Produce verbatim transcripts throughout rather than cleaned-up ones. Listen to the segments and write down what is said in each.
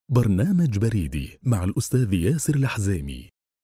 برنامج بريدي مع الأستاذ ياسر الحزيمي.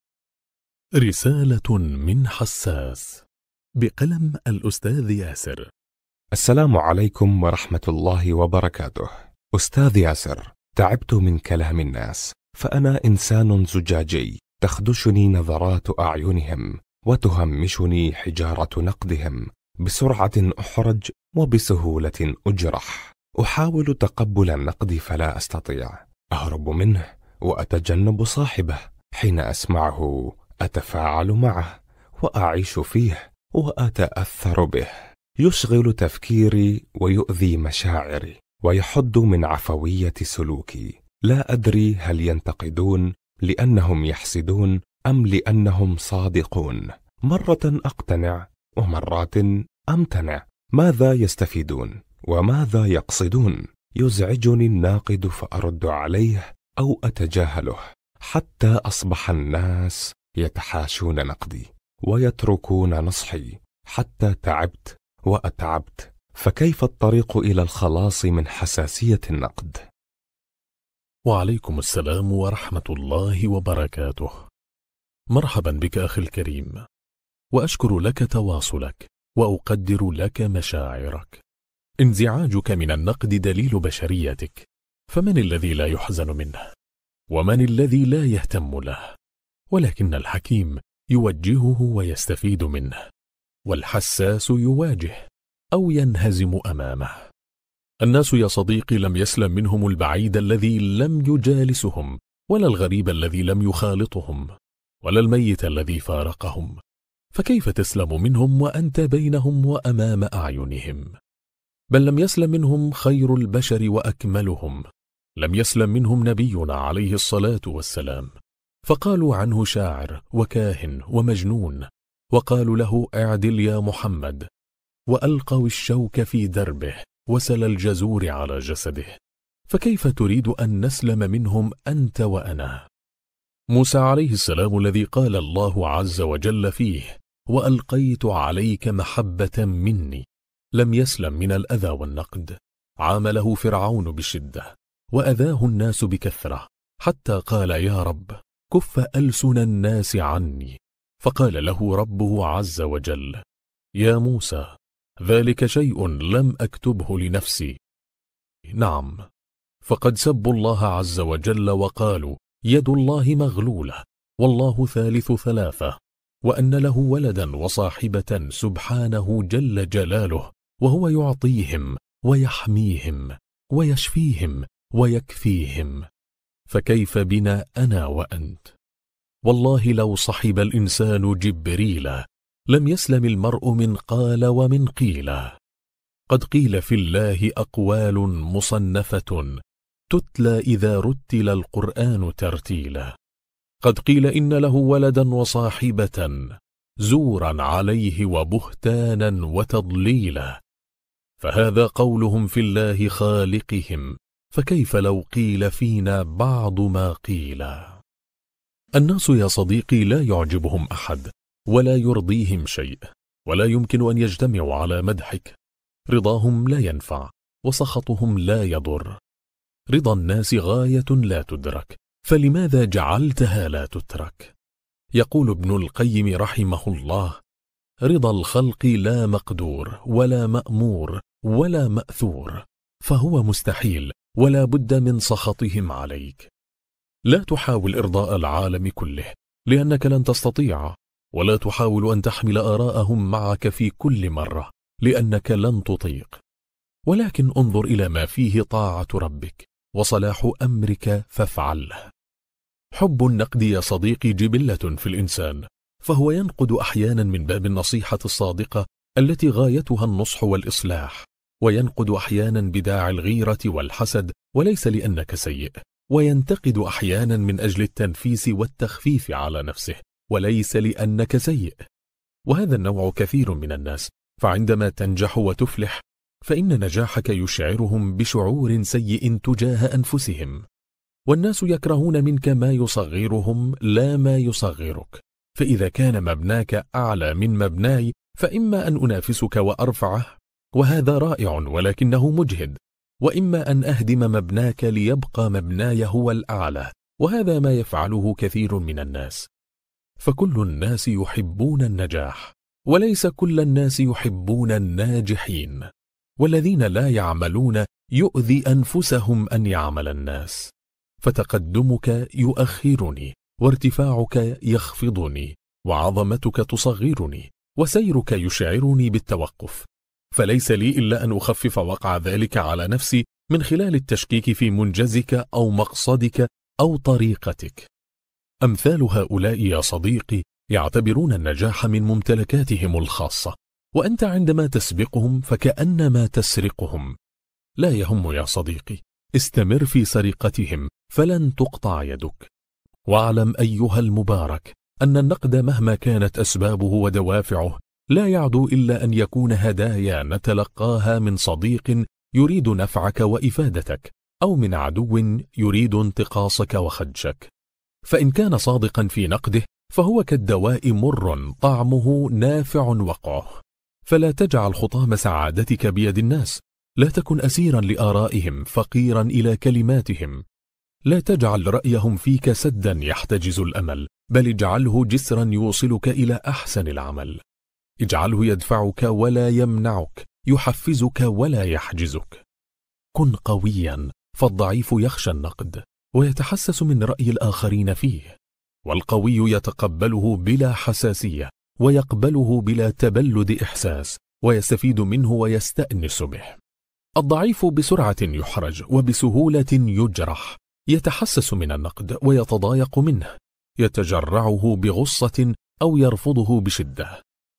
رسالة من حساس بقلم الأستاذ ياسر. السلام عليكم ورحمة الله وبركاته. أستاذ ياسر، تعبت من كلام الناس، فأنا إنسان زجاجي تخدشني نظرات أعينهم وتهمشني حجارة نقدهم. بسرعة أحرج وبسهولة أجرح. أحاول تقبل النقد فلا أستطيع. أهرب منه وأتجنب صاحبه. حين أسمعه أتفاعل معه وأعيش فيه وأتأثر به. يشغل تفكيري ويؤذي مشاعري ويحد من عفوية سلوكي. لا أدري هل ينتقدون لأنهم يحسدون أم لأنهم صادقون. مرة أقتنع ومرات أمتنع. ماذا يستفيدون وماذا يقصدون؟ يزعجني الناقد فأرد عليه أو أتجاهله، حتى أصبح الناس يتحاشون نقدي ويتركون نصحي، حتى تعبت وأتعبت. فكيف الطريق إلى الخلاص من حساسية النقد؟ وعليكم السلام ورحمة الله وبركاته. مرحبا بك أخي الكريم، وأشكر لك تواصلك وأقدر لك مشاعرك. انزعاجك من النقد دليل بشريتك، فمن الذي لا يحزن منه؟ ومن الذي لا يهتم له؟ ولكن الحكيم يوجهه ويستفيد منه، والحساس يواجه أو ينهزم أمامه. الناس يا صديقي لم يسلم منهم البعيد الذي لم يجالسهم، ولا الغريب الذي لم يخالطهم، ولا الميت الذي فارقهم. فكيف تسلم منهم وأنت بينهم وأمام أعينهم؟ بل لم يسلم منهم خير البشر وأكملهم. لم يسلم منهم نبينا عليه الصلاة والسلام، فقالوا عنه شاعر وكاهن ومجنون، وقالوا له اعدل يا محمد، وألقوا الشوك في دربه وسل الجزور على جسده. فكيف تريد أن نسلم منهم أنت وأنا؟ موسى عليه السلام الذي قال الله عز وجل فيه وألقيت عليك محبة مني، لم يسلم من الأذى والنقد. عامله فرعون بشدة وأذاه الناس بكثرة، حتى قال يا رب كف ألسن الناس عني. فقال له ربه عز وجل يا موسى ذلك شيء لم أكتبه لنفسي. نعم، فقد سبوا الله عز وجل وقالوا يد الله مغلولة والله ثالث ثلاثة، وأن له ولدا وصاحبة سبحانه جل جلاله، وهو يعطيهم ويحميهم ويشفيهم ويكفيهم. فكيف بنا أنا وأنت؟ والله لو صحب الإنسان جبريل لم يسلم المرء من قال ومن قيل. قد قيل في الله أقوال مصنفة تتلى إذا رتل القرآن ترتيلا. قد قيل إن له ولدا وصاحبة زورا عليه وبهتانا وتضليلا. فهذا قولهم في الله خالقهم، فكيف لو قيل فينا بعض ما قيل؟ الناس يا صديقي لا يعجبهم أحد ولا يرضيهم شيء، ولا يمكن أن يجتمعوا على مدحك. رضاهم لا ينفع وسخطهم لا يضر. رضا الناس غاية لا تدرك، فلماذا جعلتها لا تترك؟ يقول ابن القيم رحمه الله رضا الخلق لا مقدور ولا مأمور ولا مأثور، فهو مستحيل ولا بد من سخطهم عليك. لا تحاول إرضاء العالم كله لأنك لن تستطيع، ولا تحاول أن تحمل آراءهم معك في كل مرة لأنك لن تطيق، ولكن انظر إلى ما فيه طاعة ربك وصلاح أمرك فافعله. حب النقد يا صديقي جبلة في الإنسان، فهو ينقد أحيانا من باب النصيحة الصادقة التي غايتها النصح والإصلاح، وينقد أحيانا بداعي الغيرة والحسد وليس لأنك سيء، وينتقد أحيانا من أجل التنفيس والتخفيف على نفسه وليس لأنك سيء. وهذا النوع كثير من الناس، فعندما تنجح وتفلح فإن نجاحك يشعرهم بشعور سيء تجاه أنفسهم. والناس يكرهون منك ما يصغرهم لا ما يصغرك، فإذا كان مبناك أعلى من مبناي فإما أن أنافسك وأرفعه، وهذا رائع ولكنه مجهد، وإما أن أهدم مبناك ليبقى مبناي هو الأعلى، وهذا ما يفعله كثير من الناس. فكل الناس يحبون النجاح، وليس كل الناس يحبون الناجحين، والذين لا يعملون يؤذي أنفسهم أن يعمل الناس. فتقدمك يؤخرني، وارتفاعك يخفضني، وعظمتك تصغرني، وسيرك يشعرني بالتوقف، فليس لي إلا أن أخفف وقع ذلك على نفسي من خلال التشكيك في منجزك أو مقصدك أو طريقتك. أمثال هؤلاء يا صديقي يعتبرون النجاح من ممتلكاتهم الخاصة، وأنت عندما تسبقهم فكأنما تسرقهم. لا يهم يا صديقي، استمر في سرقتهم فلن تقطع يدك. واعلم أيها المبارك أن النقد مهما كانت أسبابه ودوافعه لا يعدو إلا أن يكون هدايا نتلقاها من صديق يريد نفعك وإفادتك، أو من عدو يريد انتقاصك وخدشك. فإن كان صادقا في نقده فهو كالدواء مر طعمه نافع وقعه. فلا تجعل خطام سعادتك بيد الناس، لا تكن أسيرا لآرائهم فقيرا إلى كلماتهم. لا تجعل رأيهم فيك سدا يحتجز الأمل، بل اجعله جسرا يوصلك إلى أحسن العمل. اجعله يدفعك ولا يمنعك، يحفزك ولا يحجزك. كن قويا، فالضعيف يخشى النقد ويتحسس من رأي الآخرين فيه، والقوي يتقبله بلا حساسية ويقبله بلا تبلد إحساس، ويستفيد منه ويستأنس به. الضعيف بسرعة يحرج وبسهولة يجرح، يتحسس من النقد ويتضايق منه، يتجرعه بغصة أو يرفضه بشدة.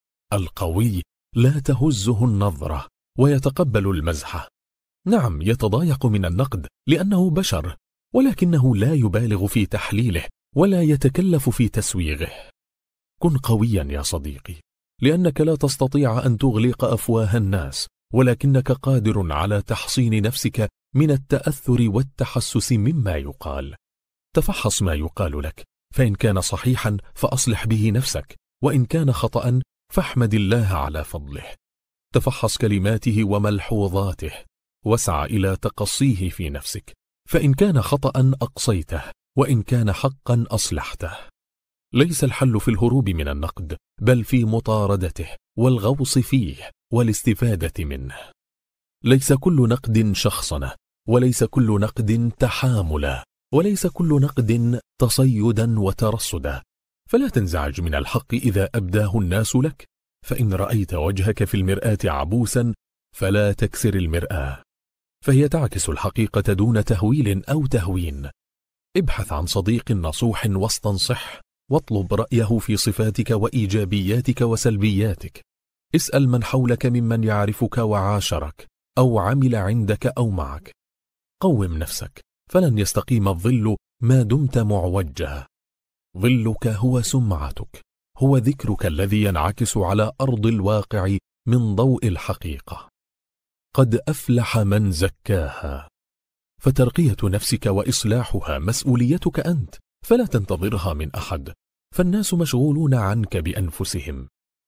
القوي لا تهزه النظرة ويتقبل المزحة. نعم، يتضايق من النقد لأنه بشر، ولكنه لا يبالغ في تحليله ولا يتكلف في تسويغه. كن قويا يا صديقي، لأنك لا تستطيع أن تغلق أفواه الناس، ولكنك قادر على تحصين نفسك من التأثر والتحسس مما يقال. تفحص ما يقال لك، فإن كان صحيحا فأصلح به نفسك، وإن كان خطأ فاحمد الله على فضله. تفحص كلماته وملحوظاته، واسع إلى تقصيه في نفسك، فإن كان خطأ أقصيته، وإن كان حقا أصلحته. ليس الحل في الهروب من النقد، بل في مطاردته والغوص فيه والاستفادة منه. ليس كل نقد شخصنة، وليس كل نقد تحاملا، وليس كل نقد تصيدا وترصدا. فلا تنزعج من الحق إذا أبداه الناس لك، فإن رأيت وجهك في المرآة عبوسا فلا تكسر المرآة، فهي تعكس الحقيقة دون تهويل أو تهوين. ابحث عن صديق نصوح واستنصح، واطلب رأيه في صفاتك وإيجابياتك وسلبياتك. اسأل من حولك ممن يعرفك وعاشرك أو عمل عندك أو معك. قوم نفسك، فلن يستقيم الظل ما دمت معوجها. ظلك هو سمعتك، هو ذكرك الذي ينعكس على أرض الواقع من ضوء الحقيقة. قد أفلح من زكاها. فترقية نفسك وإصلاحها مسؤوليتك أنت، فلا تنتظرها من أحد، فالناس مشغولون عنك بأنفسهم.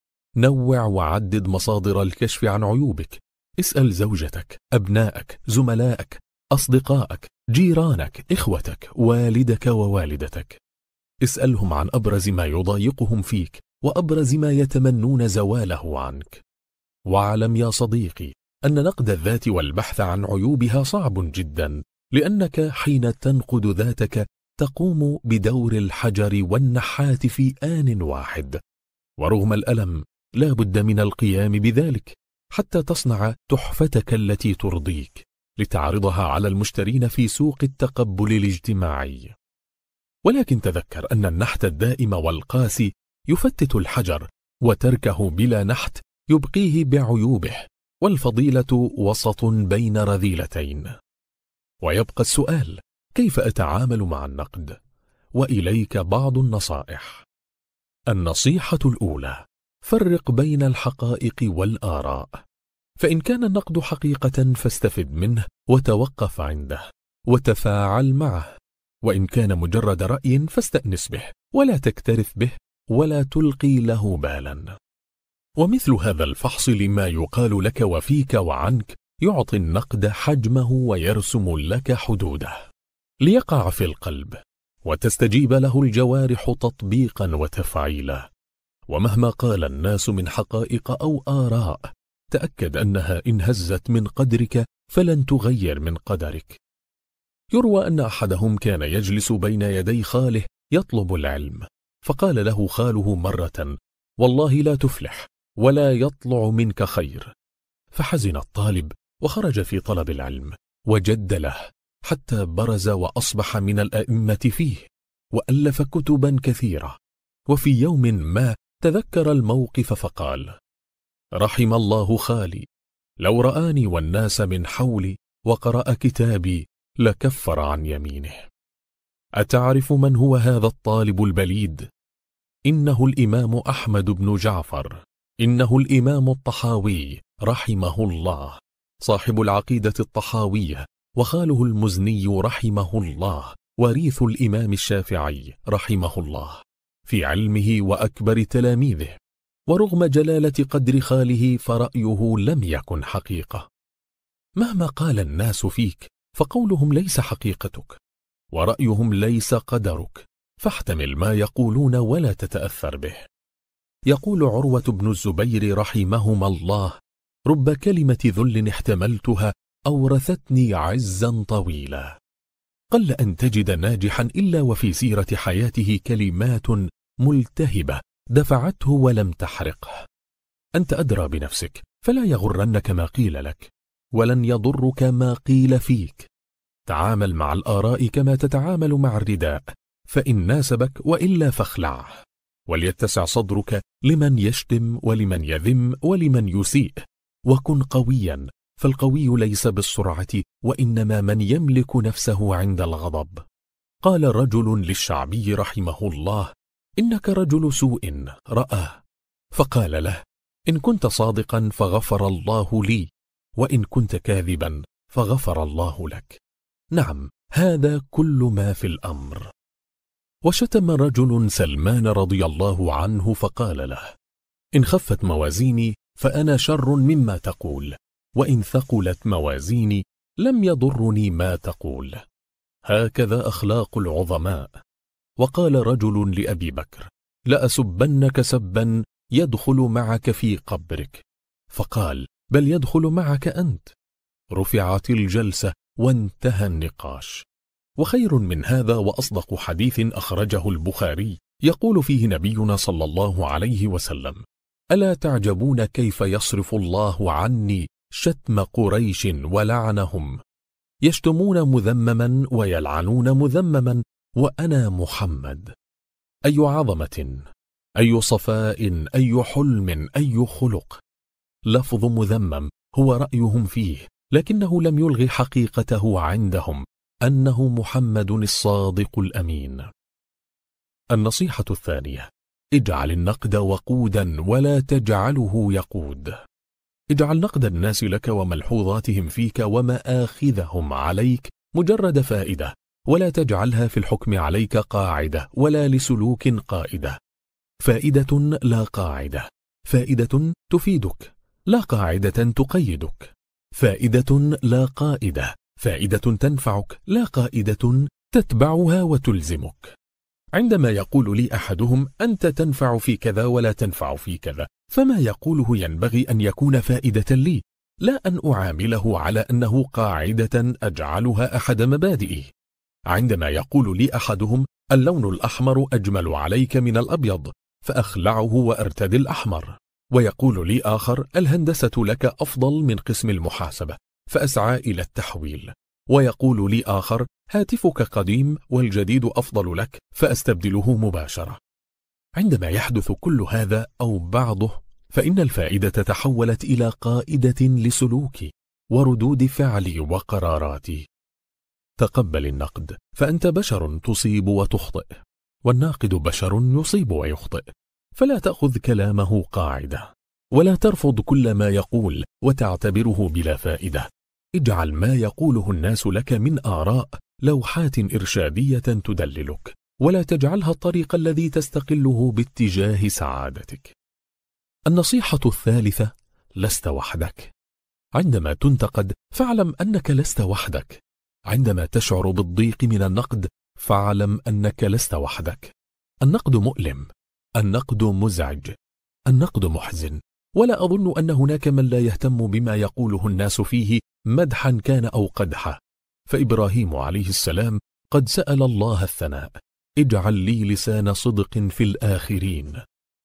نوع وعدد مصادر الكشف عن عيوبك. اسأل زوجتك، أبنائك، زملائك، أصدقائك، جيرانك، إخوتك، والدك ووالدتك. اسألهم عن أبرز ما يضايقهم فيك وأبرز ما يتمنون زواله عنك. واعلم يا صديقي أن نقد الذات والبحث عن عيوبها صعب جدا، لأنك حين تنقد ذاتك تقوم بدور الحجر والنحات في آن واحد، ورغم الألم لا بد من القيام بذلك حتى تصنع تحفتك التي ترضيك لتعرضها على المشترين في سوق التقبل الاجتماعي. ولكن تذكر أن النحت الدائم والقاسي يفتت الحجر، وتركه بلا نحت يبقيه بعيوبه، والفضيلة وسط بين رذيلتين. ويبقى السؤال: كيف أتعامل مع النقد؟ وإليك بعض النصائح. النصيحة الأولى: فرق بين الحقائق والآراء. فإن كان النقد حقيقة فاستفد منه وتوقف عنده وتفاعل معه، وإن كان مجرد رأي فاستأنس به ولا تكترث به ولا تلقي له بالا. ومثل هذا الفحص لما يقال لك وفيك وعنك يعطي النقد حجمه ويرسم لك حدوده ليقع في القلب وتستجيب له الجوارح تطبيقا وتفعيلا. ومهما قال الناس من حقائق أو آراء تأكد أنها إن هزت من قدرك فلن تغير من قدرك. يروى أن أحدهم كان يجلس بين يدي خاله يطلب العلم، فقال له خاله مرة: والله لا تفلح ولا يطلع منك خير. فحزن الطالب وخرج في طلب العلم وجد له حتى برز وأصبح من الأئمة فيه وألف كتبا كثيرة. وفي يوم ما تذكر الموقف فقال: رحم الله خالي، لو رآني والناس من حولي وقرأ كتابي لكفر عن يمينه. أتعرف من هو هذا الطالب البليد؟ إنه الإمام أحمد بن جعفر، إنه الإمام الطحاوي رحمه الله، صاحب العقيدة الطحاوية، وخاله المزني رحمه الله، وريث الإمام الشافعي رحمه الله في علمه وأكبر تلاميذه. ورغم جلالة قدر خاله فرأيه لم يكن حقيقة. مهما قال الناس فيك فقولهم ليس حقيقتك، ورأيهم ليس قدرك، فاحتمل ما يقولون ولا تتأثر به. يقول عروة بن الزبير رحمهما الله: رب كلمة ذل احتملتها أورثتني عزا طويلا. قل أن تجد ناجحا إلا وفي سيرة حياته كلمات ملتهبة دفعته ولم تحرقه. أنت أدرى بنفسك، فلا يغرنك ما قيل لك، ولن يضرك ما قيل فيك. تعامل مع الآراء كما تتعامل مع الرداء، فإن ناسبك وإلا فاخلعه، وليتسع صدرك لمن يشتم ولمن يذم ولمن يسيء. وكن قويا، فالقوي ليس بالسرعة وإنما من يملك نفسه عند الغضب. قال رجل للشعبي رحمه الله: إنك رجل سوء رآه، فقال له: إن كنت صادقا فغفر الله لي، وإن كنت كاذبا فغفر الله لك. نعم، هذا كل ما في الأمر. وشتم رجل سلمان رضي الله عنه فقال له: إن خفت موازيني فأنا شر مما تقول، وإن ثقلت موازيني لم يضرني ما تقول. هكذا أخلاق العظماء. وقال رجل لأبي بكر: لأسبنك سبا يدخل معك في قبرك، فقال: بل يدخل معك أنت. رفعت الجلسة وانتهى النقاش. وخير من هذا وأصدق حديث أخرجه البخاري يقول فيه نبينا صلى الله عليه وسلم: ألا تعجبون كيف يصرف الله عني شتم قريش ولعنهم؟ يشتمون مذمما ويلعنون مذمما، وأنا محمد. أي عظمة، أي صفاء، أي حلم، أي خلق. لفظ مذمم هو رأيهم فيه، لكنه لم يلغي حقيقته عندهم، أنه محمد الصادق الأمين. النصيحة الثانية: اجعل النقد وقودا ولا تجعله يقود. اجعل نقد الناس لك وملحوظاتهم فيك ومآخذهم عليك مجرد فائدة، ولا تجعلها في الحكم عليك قاعدة ولا لسلوك قائدة. فائدة لا قاعدة، فائدة تفيدك لا قاعدة تقيدك، فائدة لا قائدة، فائدة تنفعك لا قائدة تتبعها وتلزمك. عندما يقول لي أحدهم: أنت تنفع في كذا ولا تنفع في كذا، فما يقوله ينبغي أن يكون فائدة لي، لا أن أعامله على أنه قاعدة أجعلها أحد مبادئي. عندما يقول لي أحدهم: اللون الأحمر أجمل عليك من الأبيض، فأخلعه وأرتدي الأحمر. ويقول لي آخر: الهندسة لك أفضل من قسم المحاسبة، فأسعى إلى التحويل. ويقول لي آخر: هاتفك قديم والجديد أفضل لك، فأستبدله مباشرة. عندما يحدث كل هذا أو بعضه، فإن الفائدة تحولت إلى قائدة لسلوكي وردود فعلي وقراراتي. تقبل النقد، فأنت بشر تصيب وتخطئ، والناقد بشر يصيب ويخطئ، فلا تأخذ كلامه قاعدة، ولا ترفض كل ما يقول وتعتبره بلا فائدة. اجعل ما يقوله الناس لك من آراء لوحات إرشادية تدللك، ولا تجعلها الطريق الذي تستقله باتجاه سعادتك. النصيحة الثالثة: لست وحدك. عندما تنتقد فاعلم أنك لست وحدك. عندما تشعر بالضيق من النقد فاعلم أنك لست وحدك. النقد مؤلم، النقد مزعج، النقد محزن، ولا أظن أن هناك من لا يهتم بما يقوله الناس فيه مدحا كان أو قدحا. فإبراهيم عليه السلام قد سأل الله الثناء: اجعل لي لسان صدق في الآخرين.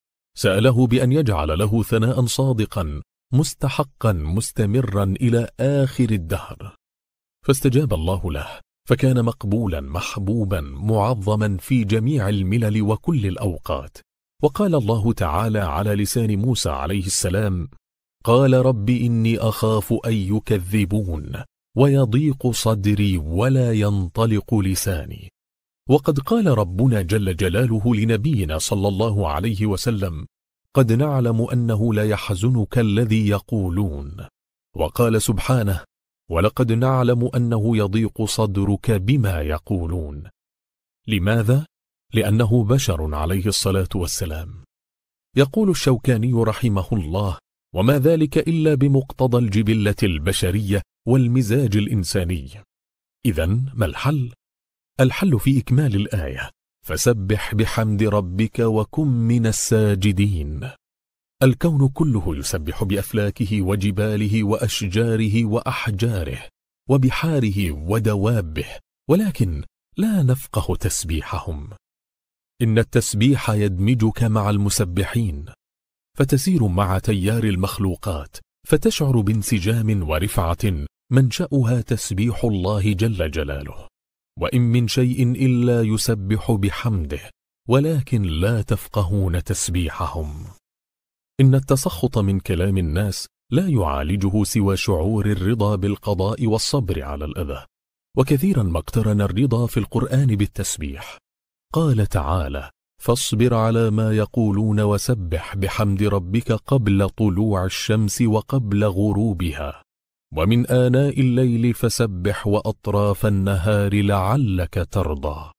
سأله بأن يجعل له ثناء صادقا مستحقا مستمرا إلى آخر الدهر، فاستجاب الله له، فكان مقبولا محبوبا معظما في جميع الملل وكل الأوقات. وقال الله تعالى على لسان موسى عليه السلام: قال رب إني أخاف أن يكذبون ويضيق صدري ولا ينطلق لساني. وقد قال ربنا جل جلاله لنبينا صلى الله عليه وسلم: قد نعلم أنه لا يحزنك الذي يقولون. وقال سبحانه: ولقد نعلم أنه يضيق صدرك بما يقولون. لماذا؟ لأنه بشر عليه الصلاة والسلام. يقول الشوكاني رحمه الله: وما ذلك إلا بمقتضى الجبلة البشرية والمزاج الإنساني. إذن ما الحل؟ الحل في إكمال الآية: فسبح بحمد ربك وكن من الساجدين. الكون كله يسبح بأفلاكه وجباله وأشجاره وأحجاره وبحاره ودوابه، ولكن لا نفقه تسبيحهم. إن التسبيح يدمجك مع المسبحين، فتسير مع تيار المخلوقات، فتشعر بانسجام ورفعة منشأها تسبيح الله جل جلاله. وإن من شيء إلا يسبح بحمده ولكن لا تفقهون تسبيحهم. إن التسخط من كلام الناس لا يعالجه سوى شعور الرضا بالقضاء والصبر على الأذى. وكثيرا ما اقترن الرضا في القرآن بالتسبيح. قال تعالى: فاصبر على ما يقولون وسبح بحمد ربك قبل طلوع الشمس وقبل غروبها ومن آناء الليل فسبح وأطراف النهار لعلك ترضى.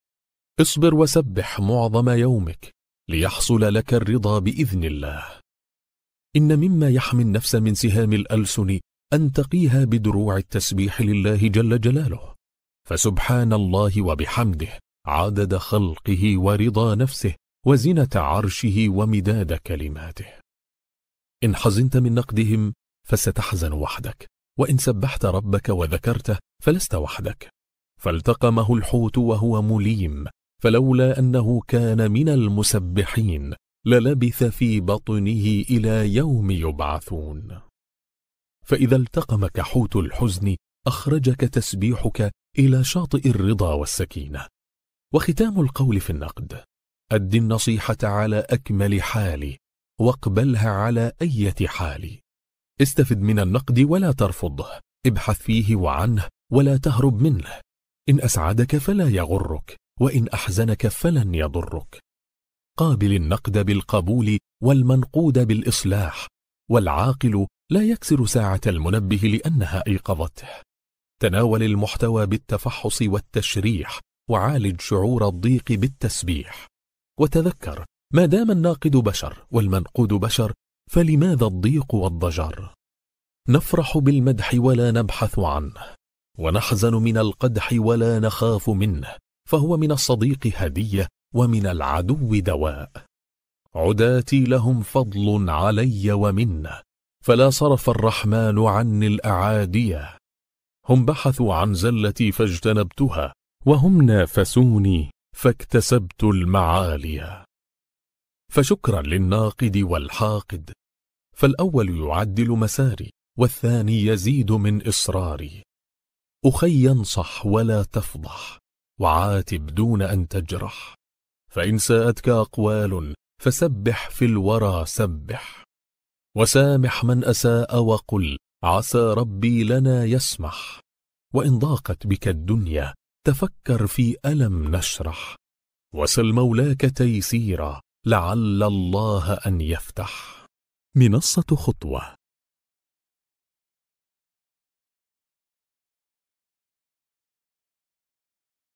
اصبر وسبح معظم يومك ليحصل لك الرضا بإذن الله. إن مما يحمي النفس من سهام الألسن أن تقيها بدروع التسبيح لله جل جلاله، فسبحان الله وبحمده عدد خلقه ورضا نفسه وزنة عرشه ومداد كلماته. إن حزنت من نقدهم فستحزن وحدك، وإن سبحت ربك وذكرته فلست وحدك. فالتقمه الحوت وهو مليم، فلولا أنه كان من المسبحين للبث في بطنه إلى يوم يبعثون. فإذا التقمك حوت الحزن أخرجك تسبيحك إلى شاطئ الرضا والسكينة. وختام القول في النقد: أد النصيحة على أكمل حال واقبلها على أية حال. استفد من النقد ولا ترفضه، ابحث فيه وعنه ولا تهرب منه. إن أسعدك فلا يغرك، وإن أحزنك فلن يضرك. قابل النقد بالقبول والمنقود بالإصلاح، والعاقل لا يكسر ساعة المنبه لأنها أيقظته. تناول المحتوى بالتفحص والتشريح، وعالج شعور الضيق بالتسبيح. وتذكر: ما دام الناقد بشر والمنقود بشر فلماذا الضيق والضجر؟ نفرح بالمدح ولا نبحث عنه، ونحزن من القدح ولا نخاف منه، فهو من الصديق هدية ومن العدو دواء. عداتي لهم فضل علي ومنه، فلا صرف الرحمن عني الأعادية. هم بحثوا عن زلتي فاجتنبتها، وهم نافسوني فاكتسبت المعالي. فشكرا للناقد والحاقد، فالأول يعدل مساري والثاني يزيد من إصراري. أخي انصح ولا تفضح، وعاتب دون أن تجرح. فإن ساءتك أقوال فسبح في الورى سبح، وسامح من أساء وقل عسى ربي لنا يسمح. وإن ضاقت بك الدنيا تفكر في ألم نشرح، وسل مولاك تيسيرا لعل الله أن يفتح. منصة خطوة